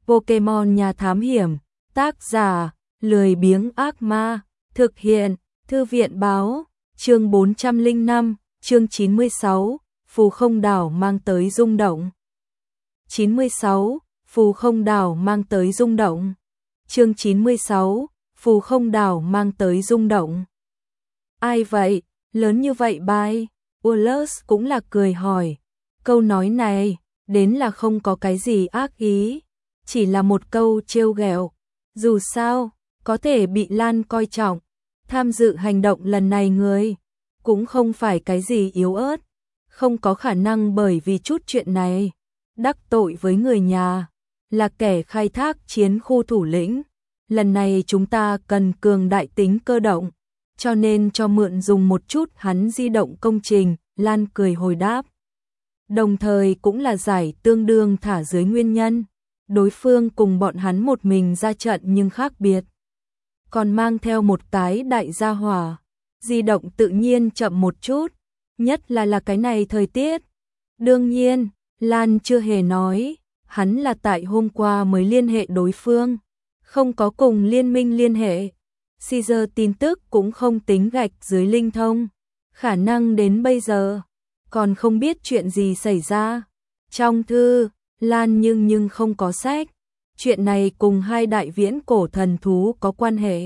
Pokemon nhà thám hiểm, tác giả, lười biếng ác ma, thực hiện, thư viện báo, chương 405, chương 96, phù không đảo mang tới rung động. 96, phù không đảo mang tới rung động. Chương 96, phù không đảo mang tới rung động. Ai vậy, lớn như vậy bai? Wallace cũng là cười hỏi. Câu nói này, đến là không có cái gì ác ý, chỉ là một câu trêu ghẹo. Dù sao, có thể bị Lan coi trọng, tham dự hành động lần này người, cũng không phải cái gì yếu ớt, không có khả năng bởi vì chút chuyện này, đắc tội với người nhà, là kẻ khai thác chiến khu thủ lĩnh. Lần này chúng ta cần cường đại tính cơ động, cho nên cho mượn dùng một chút hắn di động công trình, Lan cười hồi đáp. Đồng thời cũng là giải tương đương thả dưới nguyên nhân, đối phương cùng bọn hắn một mình ra trận nhưng khác biệt. Còn mang theo một cái đại gia hỏa, di động tự nhiên chậm một chút, nhất là cái này thời tiết. Đương nhiên, Lan chưa hề nói, hắn là tại hôm qua mới liên hệ đối phương, không có cùng liên minh liên hệ. Caesar tin tức cũng không tính gạch dưới linh thông, khả năng đến bây giờ còn không biết chuyện gì xảy ra. Trong thư, Lan nhưng không có sách, chuyện này cùng hai đại viễn cổ thần thú có quan hệ.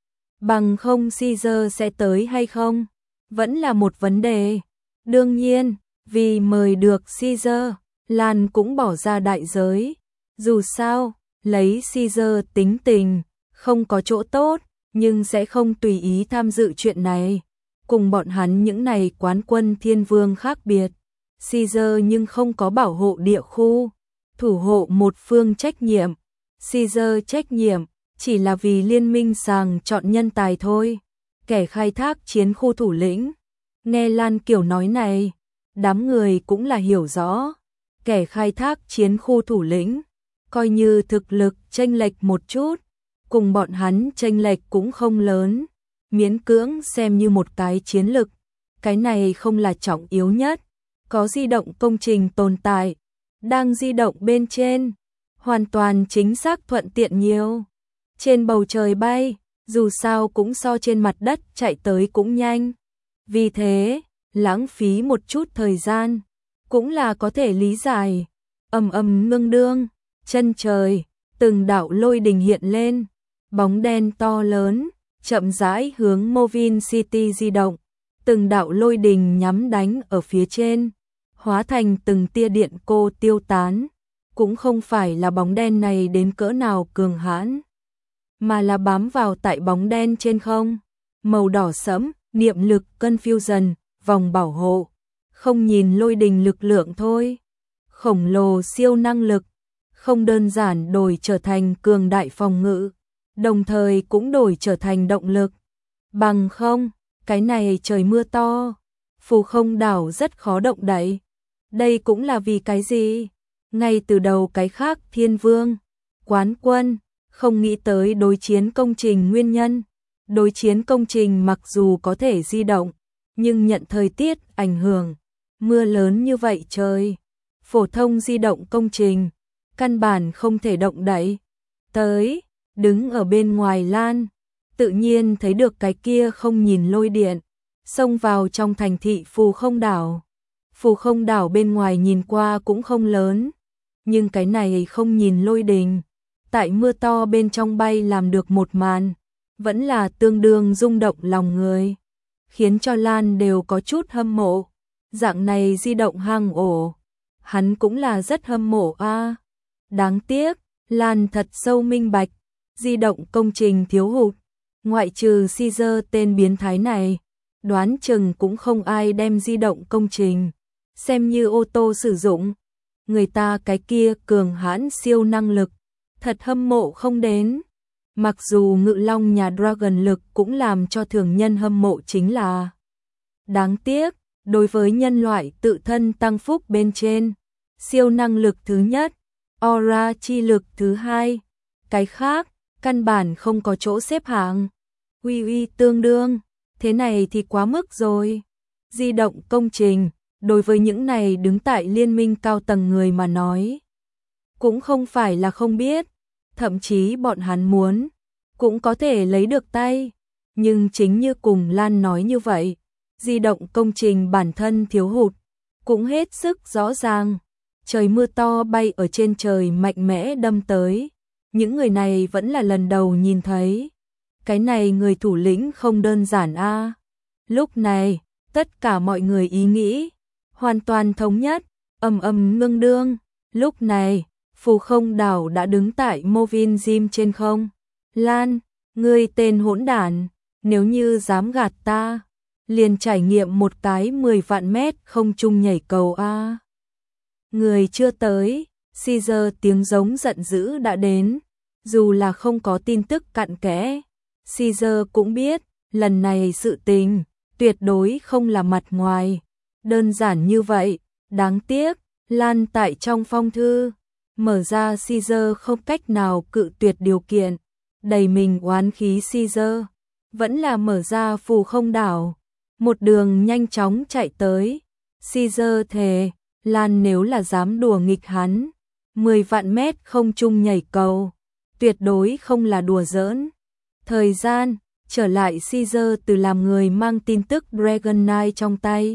Bằng không Caesar sẽ tới hay không, vẫn là một vấn đề. Đương nhiên, vì mời được Caesar, Lan cũng bỏ ra đại giới. Dù sao, lấy Caesar tính tình, không có chỗ tốt, nhưng sẽ không tùy ý tham dự chuyện này. Cùng bọn hắn những này quán quân thiên vương khác biệt, Caesar nhưng không có bảo hộ địa khu, thủ hộ một phương trách nhiệm. Caesar trách nhiệm chỉ là vì liên minh sàng chọn nhân tài thôi. Kẻ khai thác chiến khu thủ lĩnh, nghe Lan kiểu nói này, đám người cũng là hiểu rõ. Kẻ khai thác chiến khu thủ lĩnh, coi như thực lực chênh lệch một chút, cùng bọn hắn chênh lệch cũng không lớn, miễn cưỡng xem như một cái chiến lực. Cái này không là trọng yếu nhất, có di động công trình tồn tại, đang di động bên trên, hoàn toàn chính xác thuận tiện nhiều. Trên bầu trời bay, dù sao cũng so trên mặt đất chạy tới cũng nhanh. Vì thế, lãng phí một chút thời gian, cũng là có thể lý giải. Ngưng đương, chân trời, từng đạo lôi đình hiện lên, bóng đen to lớn, chậm rãi hướng Movin City di động, từng đạo lôi đình nhắm đánh ở phía trên, hóa thành từng tia điện cô tiêu tán. Cũng không phải là bóng đen này đến cỡ nào cường hãn, mà là bám vào tại bóng đen trên không. Màu đỏ sẫm, niệm lực confusion, vòng bảo hộ. Không nhìn lôi đình lực lượng thôi, khổng lồ siêu năng lực, không đơn giản đổi trở thành cường đại phòng ngự, đồng thời cũng đổi trở thành động lực. Bằng không, cái này trời mưa to, phù không đảo rất khó động đậy. Đây cũng là vì cái gì? Ngay từ đầu cái khác thiên vương, quán quân, không nghĩ tới đối chiến công trình nguyên nhân. Đối chiến công trình mặc dù có thể di động, nhưng nhận thời tiết ảnh hưởng, mưa lớn như vậy trời, phổ thông di động công trình, căn bản không thể động đậy. Tới, đứng ở bên ngoài Lan, tự nhiên thấy được cái kia không nhìn lôi điện, xông vào trong thành thị phù không đảo. Phù không đảo bên ngoài nhìn qua cũng không lớn, nhưng cái này không nhìn lôi đình, tại mưa to bên trong bay làm được một màn, vẫn là tương đương rung động lòng người, khiến cho Lan đều có chút hâm mộ. Dạng này di động hang ổ, hắn cũng là rất hâm mộ a. Đáng tiếc, Lan thật sâu minh bạch, di động công trình thiếu hụt, ngoại trừ Caesar tên biến thái này, đoán chừng cũng không ai đem di động công trình xem như ô tô sử dụng. Người ta cái kia cường hãn siêu năng lực, thật hâm mộ không đến. Mặc dù ngự long nhà Dragon lực cũng làm cho thường nhân hâm mộ chính là. Đáng tiếc, đối với nhân loại tự thân tăng phúc bên trên, siêu năng lực thứ nhất, aura chi lực thứ hai, cái khác, căn bản không có chỗ xếp hạng. Uy tương đương, thế này thì quá mức rồi. Di động công trình, đối với những này đứng tại liên minh cao tầng người mà nói, cũng không phải là không biết, thậm chí bọn hắn muốn, cũng có thể lấy được tay. Nhưng chính như cùng Lan nói như vậy, di động công trình bản thân thiếu hụt, cũng hết sức rõ ràng. Trời mưa to bay ở trên trời mạnh mẽ đâm tới, những người này vẫn là lần đầu nhìn thấy. Cái này người thủ lĩnh không đơn giản a. Lúc này, tất cả mọi người ý nghĩ hoàn toàn thống nhất, ầm ầm ngưng đương. Lúc này, Phù Không Đảo đã đứng tại Movin Gym trên không. Lan, ngươi tên hỗn đản, nếu như dám gạt ta, liền trải nghiệm một cái 10 vạn mét không trung nhảy cầu a. Người chưa tới, Caesar tiếng giống giận dữ đã đến, dù là không có tin tức cặn kẽ, Caesar cũng biết, lần này sự tình tuyệt đối không là mặt ngoài đơn giản như vậy. Đáng tiếc, Lan tại trong phong thư mở ra, Caesar không cách nào cự tuyệt điều kiện. Đầy mình oán khí, Caesar vẫn là mở ra Phù Không Đảo, một đường nhanh chóng chạy tới. Caesar thề, Lan nếu là dám đùa nghịch hắn, 10 vạn mét không trung nhảy cầu, tuyệt đối không là đùa giỡn. Thời gian trở lại, Caesar từ làm người mang tin tức Dragon Knight trong tay,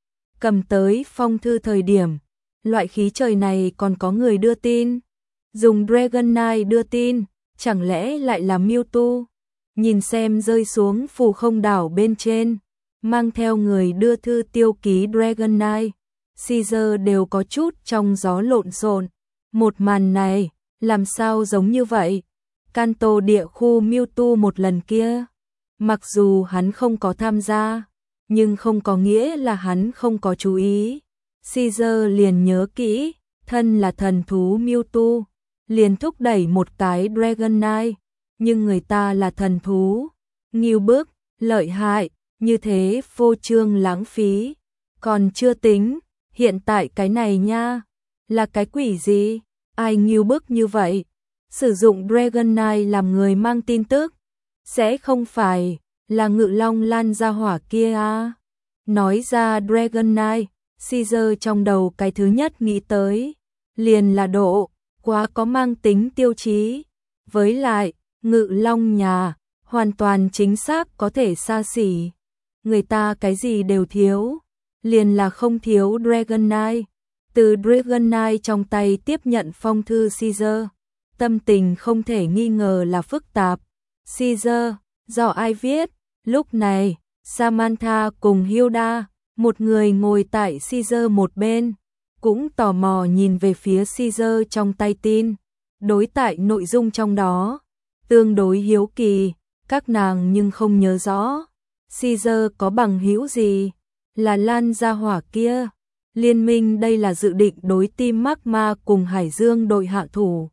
cầm tới phong thư thời điểm, loại khí trời này còn có người đưa tin. Dùng Dragon Knight đưa tin, chẳng lẽ lại là Mewtwo? Nhìn xem rơi xuống Phù Không Đảo bên trên, mang theo người đưa thư tiêu ký Dragon Knight, Caesar đều có chút trong gió lộn xộn. Một màn này, làm sao giống như vậy? Kanto địa khu Mewtwo một lần kia, mặc dù hắn không có tham gia, nhưng không có nghĩa là hắn không có chú ý. Caesar liền nhớ kỹ, thân là thần thú Mewtwo, liền thúc đẩy một cái Dragon Knight, nhưng người ta là thần thú, nghiêu bức, lợi hại, như thế vô trương lãng phí. Còn chưa tính, hiện tại cái này nha, là cái quỷ gì? Ai nghiêu bức như vậy? Sử dụng Dragon Knight làm người mang tin tức, sẽ không phải là Ngự Long Lan gia hỏa kia à? Nói ra Dragon Knight, Caesar trong đầu cái thứ nhất nghĩ tới liền là Độ, quá có mang tính tiêu chí. Với lại, Ngự Long nhà, hoàn toàn chính xác có thể xa xỉ. Người ta cái gì đều thiếu, liền là không thiếu Dragon Knight. Từ Dragon Knight trong tay tiếp nhận phong thư Caesar, tâm tình không thể nghi ngờ là phức tạp. Caesar, do ai viết? Lúc này, Samantha cùng Hilda, một người ngồi tại Caesar một bên, cũng tò mò nhìn về phía Caesar trong tay tin. Đối tại nội dung trong đó, tương đối hiếu kỳ, các nàng nhưng không nhớ rõ. Caesar có bằng hữu gì? Là Lan gia hỏa kia. Liên minh đây là dự định đối Team Magma cùng Hải Dương đội hạ thủ.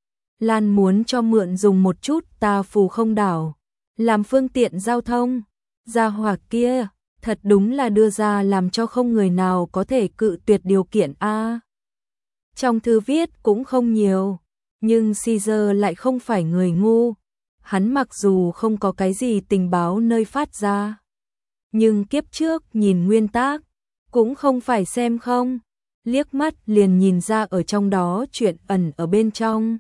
Lan muốn cho mượn dùng một chút ta Phù Không Đảo, làm phương tiện giao thông. Gia hỏa kia, thật đúng là đưa ra làm cho không người nào có thể cự tuyệt điều kiện a. Trong thư viết cũng không nhiều, nhưng Caesar lại không phải người ngu. Hắn mặc dù không có cái gì tình báo nơi phát ra, nhưng kiếp trước nhìn nguyên tác, cũng không phải xem không, liếc mắt liền nhìn ra ở trong đó chuyện ẩn ở bên trong.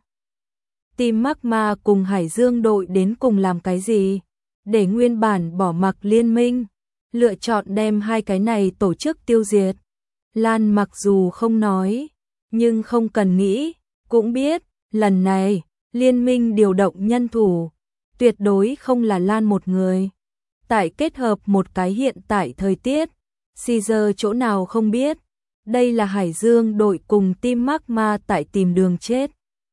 Team Magma cùng Hải Dương đội đến cùng làm cái gì? Để nguyên bản bỏ mặc liên minh, lựa chọn đem hai cái này tổ chức tiêu diệt. Lan mặc dù không nói, nhưng không cần nghĩ, cũng biết, lần này, liên minh điều động nhân thủ, tuyệt đối không là Lan một người. Tại kết hợp một cái hiện tại thời tiết, Caesar chỗ nào không biết, đây là Hải Dương đội cùng Team Magma tại tìm đường chết.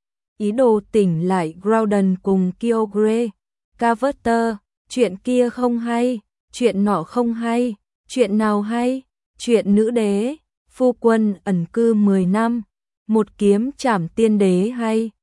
Ý đồ tỉnh lại Groudon cùng Kyogre, Carver, chuyện kia không hay, chuyện nọ không hay, chuyện nào hay, chuyện nữ đế, phu quân ẩn cư 10 năm, một kiếm trảm tiên đế hay.